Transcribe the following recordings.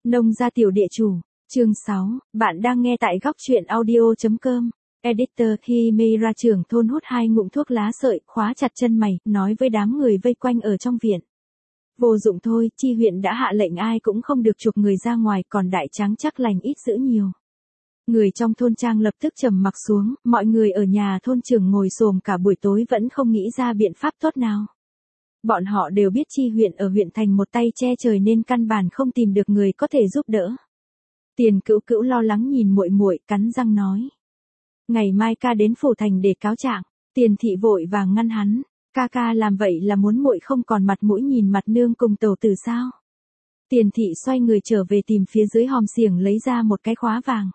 Nông gia tiểu địa chủ, chương 6, bạn đang nghe tại góc truyện audio.com. Editor khi Mira trưởng thôn hút 2 ngụm thuốc lá sợi, khóa chặt chân mày, nói với đám người vây quanh ở trong viện. Vô dụng thôi, chi huyện đã hạ lệnh ai cũng không được chuộc người ra ngoài, còn đại tráng chắc lành ít giữ nhiều. Người trong thôn trang lập tức trầm mặc xuống, mọi người ở nhà thôn trưởng ngồi xổm cả buổi tối vẫn không nghĩ ra biện pháp tốt nào. Bọn họ đều biết chi huyện ở huyện thành một tay che trời nên căn bản không tìm được người có thể giúp đỡ. Tiền Cữu Cữu lo lắng nhìn muội muội, cắn răng nói: "Ngày mai ca đến phủ thành để cáo trạng." Tiền Thị vội vàng ngăn hắn: "Ca làm vậy là muốn muội không còn mặt mũi nhìn mặt nương cùng tẩu tử sao?" Tiền Thị xoay người trở về tìm phía dưới hòm xiềng lấy ra một cái khóa vàng.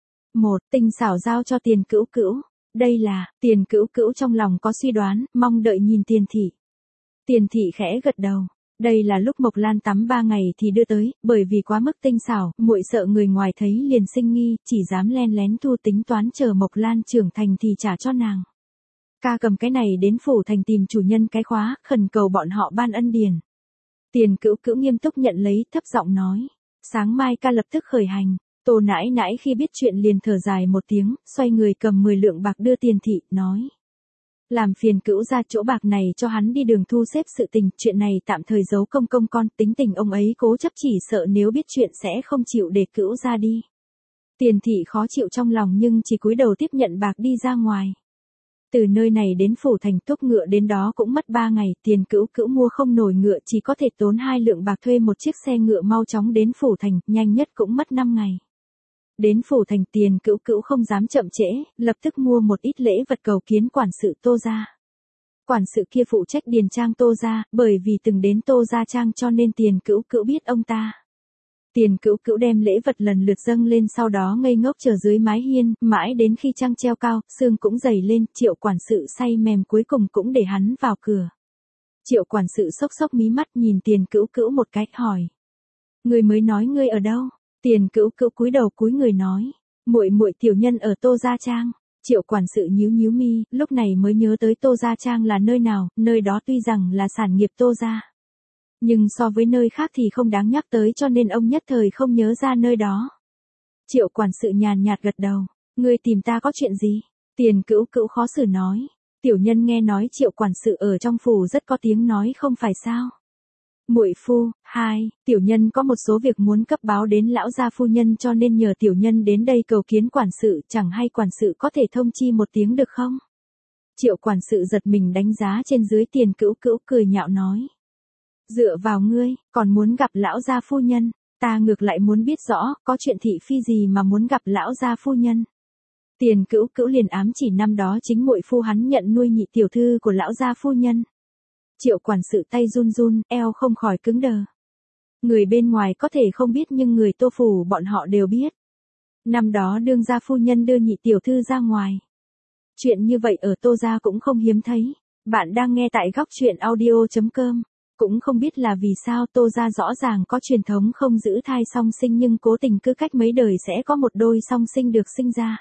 Tinh xảo giao cho Tiền Cữu Cữu. Đây là, Tiền Cữu Cữu trong lòng có suy đoán, mong đợi nhìn Tiền Thị. Tiền Thị khẽ gật đầu. Đây là lúc Mộc Lan tắm 3 ngày thì đưa tới, bởi vì quá mức tinh xảo, muội sợ người ngoài thấy liền sinh nghi, chỉ dám len lén thu tính toán chờ Mộc Lan trưởng thành thì trả cho nàng. Ca cầm cái này đến phủ thành tìm chủ nhân cái khóa, khẩn cầu bọn họ ban ân điển. Tiền Cữu Cữu nghiêm túc nhận lấy, thấp giọng nói: "Sáng mai ca lập tức khởi hành." Tô nãi nãi khi biết chuyện liền thở dài một tiếng, xoay người cầm 10 lượng bạc đưa Tiền Thị, nói: "Làm phiền Cữu ra chỗ bạc này cho hắn đi đường thu xếp sự tình, chuyện này tạm thời giấu công công con, tính tình ông ấy cố chấp chỉ sợ nếu biết chuyện sẽ không chịu để Cữu ra đi." Tiền Thị khó chịu trong lòng nhưng chỉ cúi đầu tiếp nhận bạc đi ra ngoài. Từ nơi này đến phủ thành túc ngựa đến đó cũng mất 3 ngày, Tiền Cữu Cữu mua không nổi ngựa chỉ có thể tốn 2 lượng bạc thuê một chiếc xe ngựa mau chóng đến phủ thành, nhanh nhất cũng mất 5 ngày. Đến phủ thành Tiền Cữu Cữu không dám chậm trễ, lập tức mua một ít lễ vật cầu kiến quản sự Tô gia. Quản sự kia phụ trách điền trang Tô gia, bởi vì từng đến Tô gia trang cho nên Tiền Cữu Cữu biết ông ta. Tiền Cữu Cữu đem lễ vật lần lượt dâng lên, sau đó ngây ngốc chờ dưới mái hiên, mãi đến khi trăng treo cao, sương cũng dày lên, Triệu quản sự say mềm cuối cùng cũng để hắn vào cửa. Triệu quản sự xốc xốc mí mắt nhìn Tiền Cữu Cữu một cái, hỏi: "Ngươi mới nói ngươi ở đâu?" Tiền Cữu Cữu cúi đầu cúi người nói: "Muội muội tiểu nhân ở Tô gia trang." Triệu quản sự nhíu nhíu mi, lúc này mới nhớ tới Tô gia trang là nơi nào, nơi đó tuy rằng là sản nghiệp Tô gia, nhưng so với nơi khác thì không đáng nhắc tới cho nên ông nhất thời không nhớ ra nơi đó. Triệu quản sự nhàn nhạt gật đầu: "Ngươi tìm ta có chuyện gì?" Tiền Cữu Cữu khó xử nói: "Tiểu nhân nghe nói Triệu quản sự ở trong phủ rất có tiếng nói không phải sao?" "Muội phu, tiểu nhân có một số việc muốn cấp báo đến lão gia phu nhân cho nên nhờ tiểu nhân đến đây cầu kiến quản sự, chẳng hay quản sự có thể thông chi một tiếng được không?" Triệu quản sự giật mình đánh giá trên dưới Tiền Cữu Cữu, cười nhạo nói: "Dựa vào ngươi, còn muốn gặp lão gia phu nhân, ta ngược lại muốn biết rõ, có chuyện thị phi gì mà muốn gặp lão gia phu nhân." Tiền Cữu Cữu liền ám chỉ năm đó chính muội phu hắn nhận nuôi nhị tiểu thư của lão gia phu nhân. Triệu quản sự tay run run, eo không khỏi cứng đờ. Người bên ngoài có thể không biết nhưng người Tô phủ bọn họ đều biết. Năm đó đương gia phu nhân đưa nhị tiểu thư ra ngoài. Chuyện như vậy ở Tô gia cũng không hiếm thấy. Bạn đang nghe tại góc truyện audio.com. Cũng không biết là vì sao Tô gia rõ ràng có truyền thống không giữ thai song sinh nhưng cố tình cứ cách mấy đời sẽ có một đôi song sinh được sinh ra.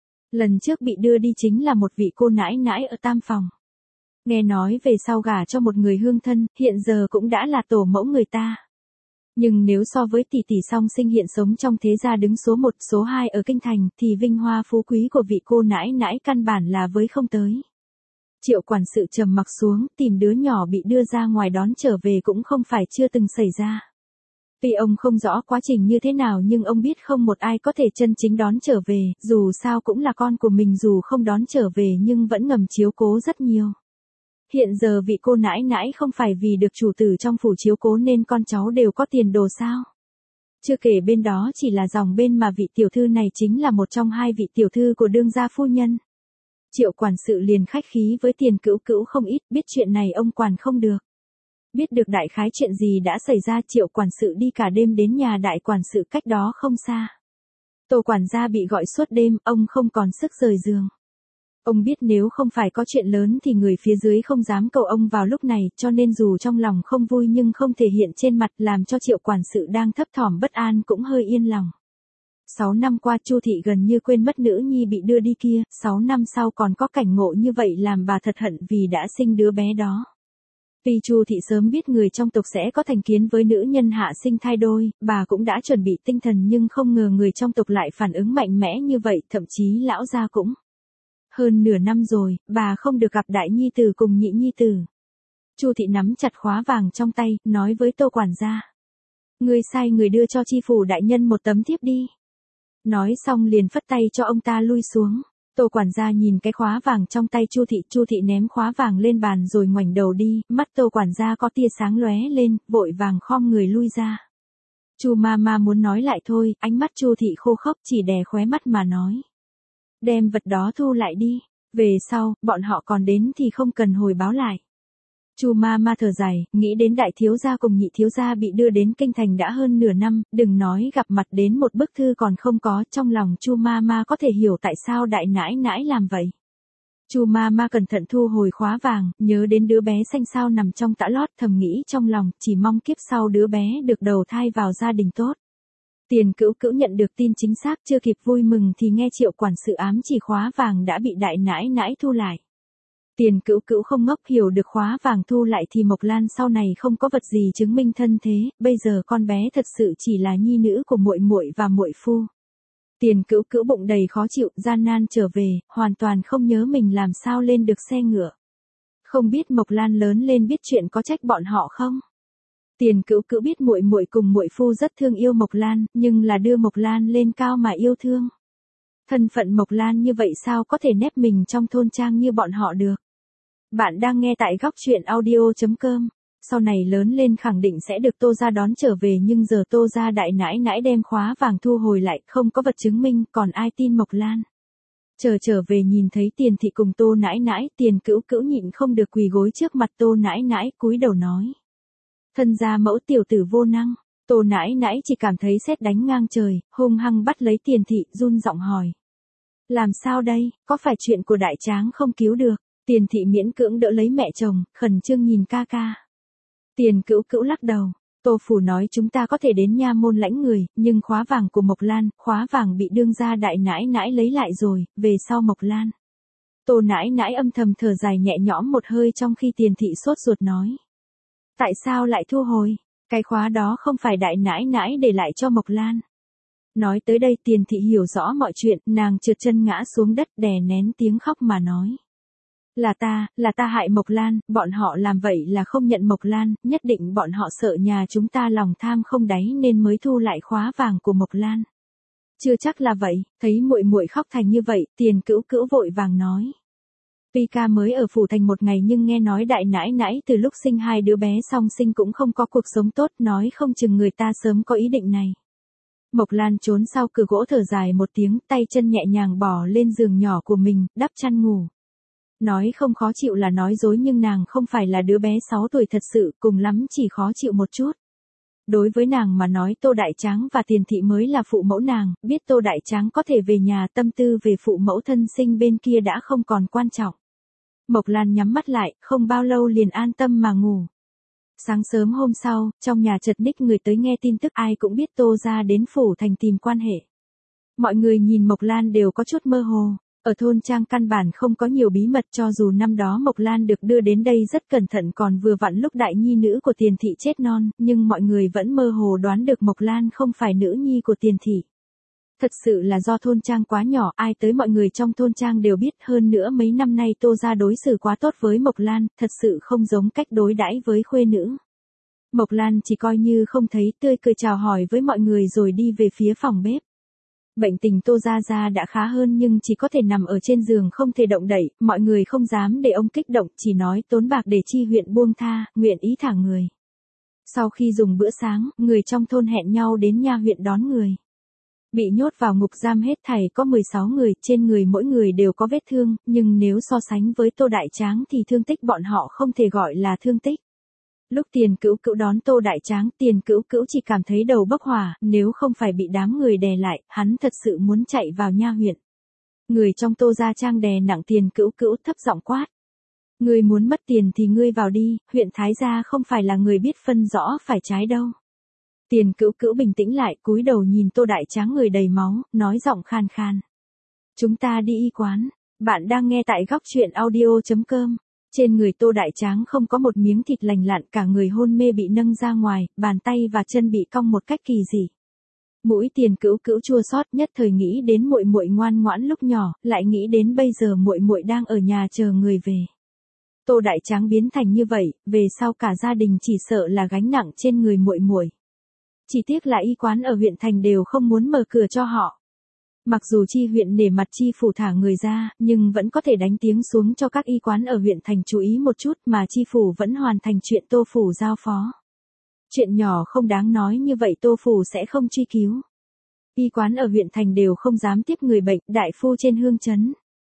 Lần trước bị đưa đi chính là một vị cô nãi nãi ở Tam Phòng. Nghe nói về sau gả cho một người hương thân, hiện giờ cũng đã là tổ mẫu người ta. Nhưng nếu so với tỷ tỷ song sinh hiện sống trong thế gia đứng số 1, số 2 ở kinh thành, thì vinh hoa phú quý của vị cô nãi nãi căn bản là với không tới. Triệu quản sự trầm mặc xuống, tìm đứa nhỏ bị đưa ra ngoài đón trở về cũng không phải chưa từng xảy ra. Tuy ông không rõ quá trình như thế nào nhưng ông biết không một ai có thể chân chính đón trở về, dù sao cũng là con của mình, dù không đón trở về nhưng vẫn ngầm chiếu cố rất nhiều. Hiện giờ vị cô nãi nãi không phải vì được chủ tử trong phủ chiếu cố nên con cháu đều có tiền đồ sao? Chưa kể bên đó chỉ là dòng bên mà vị tiểu thư này chính là một trong 2 vị tiểu thư của đương gia phu nhân. Triệu quản sự liền khách khí với Tiền Cữu Cữu không ít, biết chuyện này ông quản không được. Biết được đại khái chuyện gì đã xảy ra, Triệu quản sự đi cả đêm đến nhà đại quản sự cách đó không xa. Tô quản gia bị gọi suốt đêm, ông không còn sức rời giường. Ông biết nếu không phải có chuyện lớn thì người phía dưới không dám cầu ông vào lúc này, cho nên dù trong lòng không vui nhưng không thể hiện trên mặt, làm cho Triệu quản sự đang thấp thỏm bất an cũng hơi yên lòng. 6 năm qua Chu thị gần như quên mất nữ nhi bị đưa đi kia, 6 năm sau còn có cảnh ngộ như vậy làm bà thật hận vì đã sinh đứa bé đó. Tuy Chu thị sớm biết người trong tộc sẽ có thành kiến với nữ nhân hạ sinh thai đôi, bà cũng đã chuẩn bị tinh thần nhưng không ngờ người trong tộc lại phản ứng mạnh mẽ như vậy, thậm chí lão gia cũng. Hơn nửa năm rồi, bà không được gặp đại nhi tử cùng nhị nhi tử. Chu thị nắm chặt khóa vàng trong tay, nói với Tô quản gia. Ngươi sai người đưa cho chi phủ đại nhân một tấm thiếp đi. Nói xong liền phất tay cho ông ta lui xuống. Tô quản gia nhìn cái khóa vàng trong tay Chu thị ném khóa vàng lên bàn rồi ngoảnh đầu đi, mắt Tô quản gia có tia sáng lóe lên, vội vàng khom người lui ra. Chu ma muốn nói lại thôi, ánh mắt Chu thị khô khốc chỉ đè khóe mắt mà nói. Đem vật đó thu lại đi, về sau, bọn họ còn đến thì không cần hồi báo lại. Chu ma thở dài, nghĩ đến đại thiếu gia cùng nhị thiếu gia bị đưa đến kinh thành đã hơn nửa năm, đừng nói gặp mặt đến một bức thư còn không có, trong lòng Chu ma có thể hiểu tại sao đại nãi nãi làm vậy. Chu ma cẩn thận thu hồi khóa vàng, nhớ đến đứa bé xanh xao nằm trong tã lót, thầm nghĩ trong lòng, chỉ mong kiếp sau đứa bé được đầu thai vào gia đình tốt. Tiền Cữu nhận được tin chính xác, chưa kịp vui mừng thì nghe Triệu quản sự ám chỉ khóa vàng đã bị đại nãi nãi thu lại. Tiền Cữu không ngốc, hiểu được khóa vàng thu lại thì Mộc Lan sau này không có vật gì chứng minh thân thế, bây giờ con bé thật sự chỉ là nhi nữ của muội muội và muội phu. Tiền Cữu bụng đầy khó chịu, gian nan trở về, hoàn toàn không nhớ mình làm sao lên được xe ngựa. Không biết Mộc Lan lớn lên biết chuyện có trách bọn họ không? Tiền Cữu biết muội muội cùng muội phu rất thương yêu Mộc Lan, nhưng là đưa Mộc Lan lên cao mà yêu thương. Thân phận Mộc Lan như vậy sao có thể nép mình trong thôn trang như bọn họ được? Bạn đang nghe tại góc truyện audio.com. Sau này lớn lên khẳng định sẽ được Tô gia đón trở về, nhưng giờ Tô gia đại nãi nãi đem khóa vàng thu hồi lại, không có vật chứng minh, còn ai tin Mộc Lan? Trở về nhìn thấy Tiền thị cùng Tô nãi nãi, Tiền Cữu nhịn không được quỳ gối trước mặt Tô nãi nãi, cúi đầu nói. Thân gia mẫu tiểu tử vô năng. Tô nãi nãi chỉ cảm thấy sét đánh ngang trời, hung hăng bắt lấy Tiền thị, run giọng hỏi. Làm sao đây, có phải chuyện của đại tráng không cứu được? Tiền thị miễn cưỡng đỡ lấy mẹ chồng, khẩn trương nhìn ca ca. Tiền Cữu lắc đầu. Tô phủ nói chúng ta có thể đến nha môn lãnh người, nhưng khóa vàng của Mộc Lan, khóa vàng bị đương gia đại nãi nãi lấy lại rồi, về sau Mộc Lan. Tô nãi nãi âm thầm thở dài nhẹ nhõm một hơi trong khi Tiền thị sốt ruột nói. Tại sao lại thu hồi? Cái khóa đó không phải đại nãi nãi để lại cho Mộc Lan. Nói tới đây Tiền thị hiểu rõ mọi chuyện, nàng trượt chân ngã xuống đất đè nén tiếng khóc mà nói. Là ta hại Mộc Lan, bọn họ làm vậy là không nhận Mộc Lan, nhất định bọn họ sợ nhà chúng ta lòng tham không đáy nên mới thu lại khóa vàng của Mộc Lan. Chưa chắc là vậy, thấy muội muội khóc thành như vậy, Tiền Cữu vội vàng nói. Tuy ca mới ở phủ thành một ngày nhưng nghe nói đại nãi nãi từ lúc sinh hai đứa bé song sinh cũng không có cuộc sống tốt, nói không chừng người ta sớm có ý định này. Mộc Lan trốn sau cửa gỗ thở dài một tiếng, tay chân nhẹ nhàng bò lên giường nhỏ của mình, đắp chăn ngủ. Nói không khó chịu là nói dối, nhưng nàng không phải là đứa bé 6 tuổi thật sự, cùng lắm chỉ khó chịu một chút. Đối với nàng mà nói Tô Đại Tráng và Tiền thị mới là phụ mẫu nàng, biết Tô Đại Tráng có thể về nhà, tâm tư về phụ mẫu thân sinh bên kia đã không còn quan trọng. Mộc Lan nhắm mắt lại, không bao lâu liền an tâm mà ngủ. Sáng sớm hôm sau, trong nhà chật ních người tới nghe tin tức, ai cũng biết Tô gia đến phủ thành tìm quan hệ. Mọi người nhìn Mộc Lan đều có chút mơ hồ. Ở thôn trang căn bản không có nhiều bí mật, cho dù năm đó Mộc Lan được đưa đến đây rất cẩn thận, còn vừa vặn lúc đại nhi nữ của Tiền thị chết non, nhưng mọi người vẫn mơ hồ đoán được Mộc Lan không phải nữ nhi của Tiền thị. Thật sự là do thôn trang quá nhỏ, ai tới mọi người trong thôn trang đều biết, hơn nữa mấy năm nay Tô gia đối xử quá tốt với Mộc Lan, thật sự không giống cách đối đãi với khuê nữ. Mộc Lan chỉ coi như không thấy, tươi cười chào hỏi với mọi người rồi đi về phía phòng bếp. Bệnh tình Tô Gia đã khá hơn nhưng chỉ có thể nằm ở trên giường không thể động đậy, mọi người không dám để ông kích động, chỉ nói tốn bạc để chi huyện buông tha, nguyện ý thả người. Sau khi dùng bữa sáng, người trong thôn hẹn nhau đến nha huyện đón người. Bị nhốt vào ngục giam hết thảy có 16 người, trên người mỗi người đều có vết thương, nhưng nếu so sánh với Tô Đại Tráng thì thương tích bọn họ không thể gọi là thương tích. Lúc Tiền Cữu đón Tô Đại Tráng, Tiền Cữu chỉ cảm thấy đầu bốc hỏa, nếu không phải bị đám người đè lại, hắn thật sự muốn chạy vào nha huyện. Người trong Tô gia trang đè nặng Tiền Cữu thấp giọng quát. Ngươi muốn mất tiền thì ngươi vào đi, huyện Thái gia không phải là người biết phân rõ phải trái đâu. Tiền Cữu bình tĩnh lại, cúi đầu nhìn Tô Đại Tráng người đầy máu, nói giọng khan khan. Chúng ta đi y quán. Bạn đang nghe tại góc truyện audio.com. Trên người Tô Đại Tráng không có một miếng thịt lành lặn, cả người hôn mê bị nâng ra ngoài, bàn tay và chân bị cong một cách kỳ dị. Mũi Tiền Cữu Cữu chua xót, nhất thời nghĩ đến muội muội ngoan ngoãn lúc nhỏ, lại nghĩ đến bây giờ muội muội đang ở nhà chờ người về. Tô Đại Tráng biến thành như vậy, về sau cả gia đình chỉ sợ là gánh nặng trên người muội muội. Chỉ tiếc là y quán ở huyện thành đều không muốn mở cửa cho họ. Mặc dù chi huyện nể mặt chi phủ thả người ra, nhưng vẫn có thể đánh tiếng xuống cho các y quán ở huyện thành chú ý một chút, mà chi phủ vẫn hoàn thành chuyện Tô phủ giao phó. Chuyện nhỏ không đáng nói như vậy Tô phủ sẽ không truy cứu. Y quán ở huyện thành đều không dám tiếp người bệnh, đại phu trên hương trấn.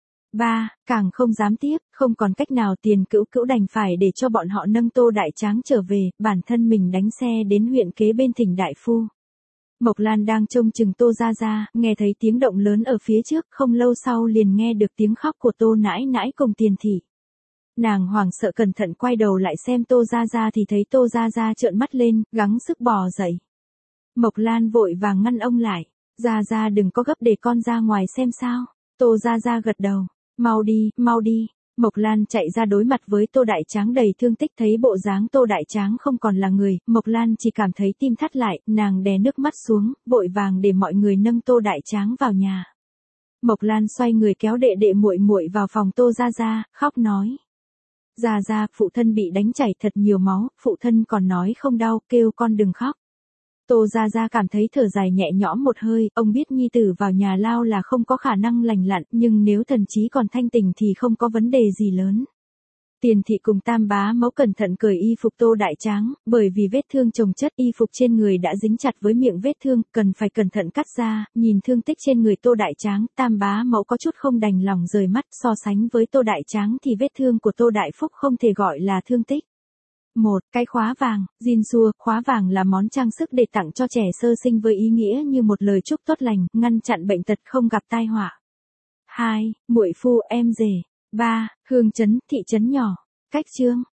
Càng không dám tiếp, không còn cách nào, Tiền Cữu Cữu đành phải để cho bọn họ nâng Tô Đại Tráng trở về, bản thân mình đánh xe đến huyện kế bên thỉnh đại phu. Mộc Lan đang trông chừng Tô Gia Gia, nghe thấy tiếng động lớn ở phía trước, không lâu sau liền nghe được tiếng khóc của Tô nãi nãi cùng Tiền thị. Nàng hoảng sợ cẩn thận quay đầu lại xem Tô Gia Gia thì thấy Tô Gia Gia trợn mắt lên, gắng sức bò dậy. Mộc Lan vội vàng ngăn ông lại, Gia Gia đừng có gấp, để con ra ngoài xem sao. Tô Gia Gia gật đầu, mau đi, mau đi. Mộc Lan chạy ra đối mặt với Tô Đại Tráng đầy thương tích, thấy bộ dáng Tô Đại Tráng không còn là người, Mộc Lan chỉ cảm thấy tim thắt lại, nàng đè nước mắt xuống, vội vàng để mọi người nâng Tô Đại Tráng vào nhà. Mộc Lan xoay người kéo đệ đệ muội muội vào phòng Tô Gia Gia, khóc nói: "Gia Gia, phụ thân bị đánh chảy thật nhiều máu, phụ thân còn nói không đau, kêu con đừng khóc." Tô Gia Gia cảm thấy thở dài nhẹ nhõm một hơi, ông biết nhi tử vào nhà lao là không có khả năng lành lặn, nhưng nếu thần trí còn thanh tỉnh thì không có vấn đề gì lớn. Tiền thị cùng Tam bá mẫu cẩn thận cởi y phục Tô Đại Tráng, bởi vì vết thương chồng chất, y phục trên người đã dính chặt với miệng vết thương, cần phải cẩn thận cắt ra. Nhìn thương tích trên người Tô Đại Tráng, Tam bá mẫu có chút không đành lòng rời mắt, so sánh với Tô Đại Tráng thì vết thương của Tô Đại Phúc không thể gọi là thương tích. Cái khóa vàng, Jinsu, khóa vàng là món trang sức để tặng cho trẻ sơ sinh với ý nghĩa như một lời chúc tốt lành, ngăn chặn bệnh tật không gặp tai họa. 2. Muội phu em rể. 3. Hương trấn, thị trấn nhỏ. Cách chương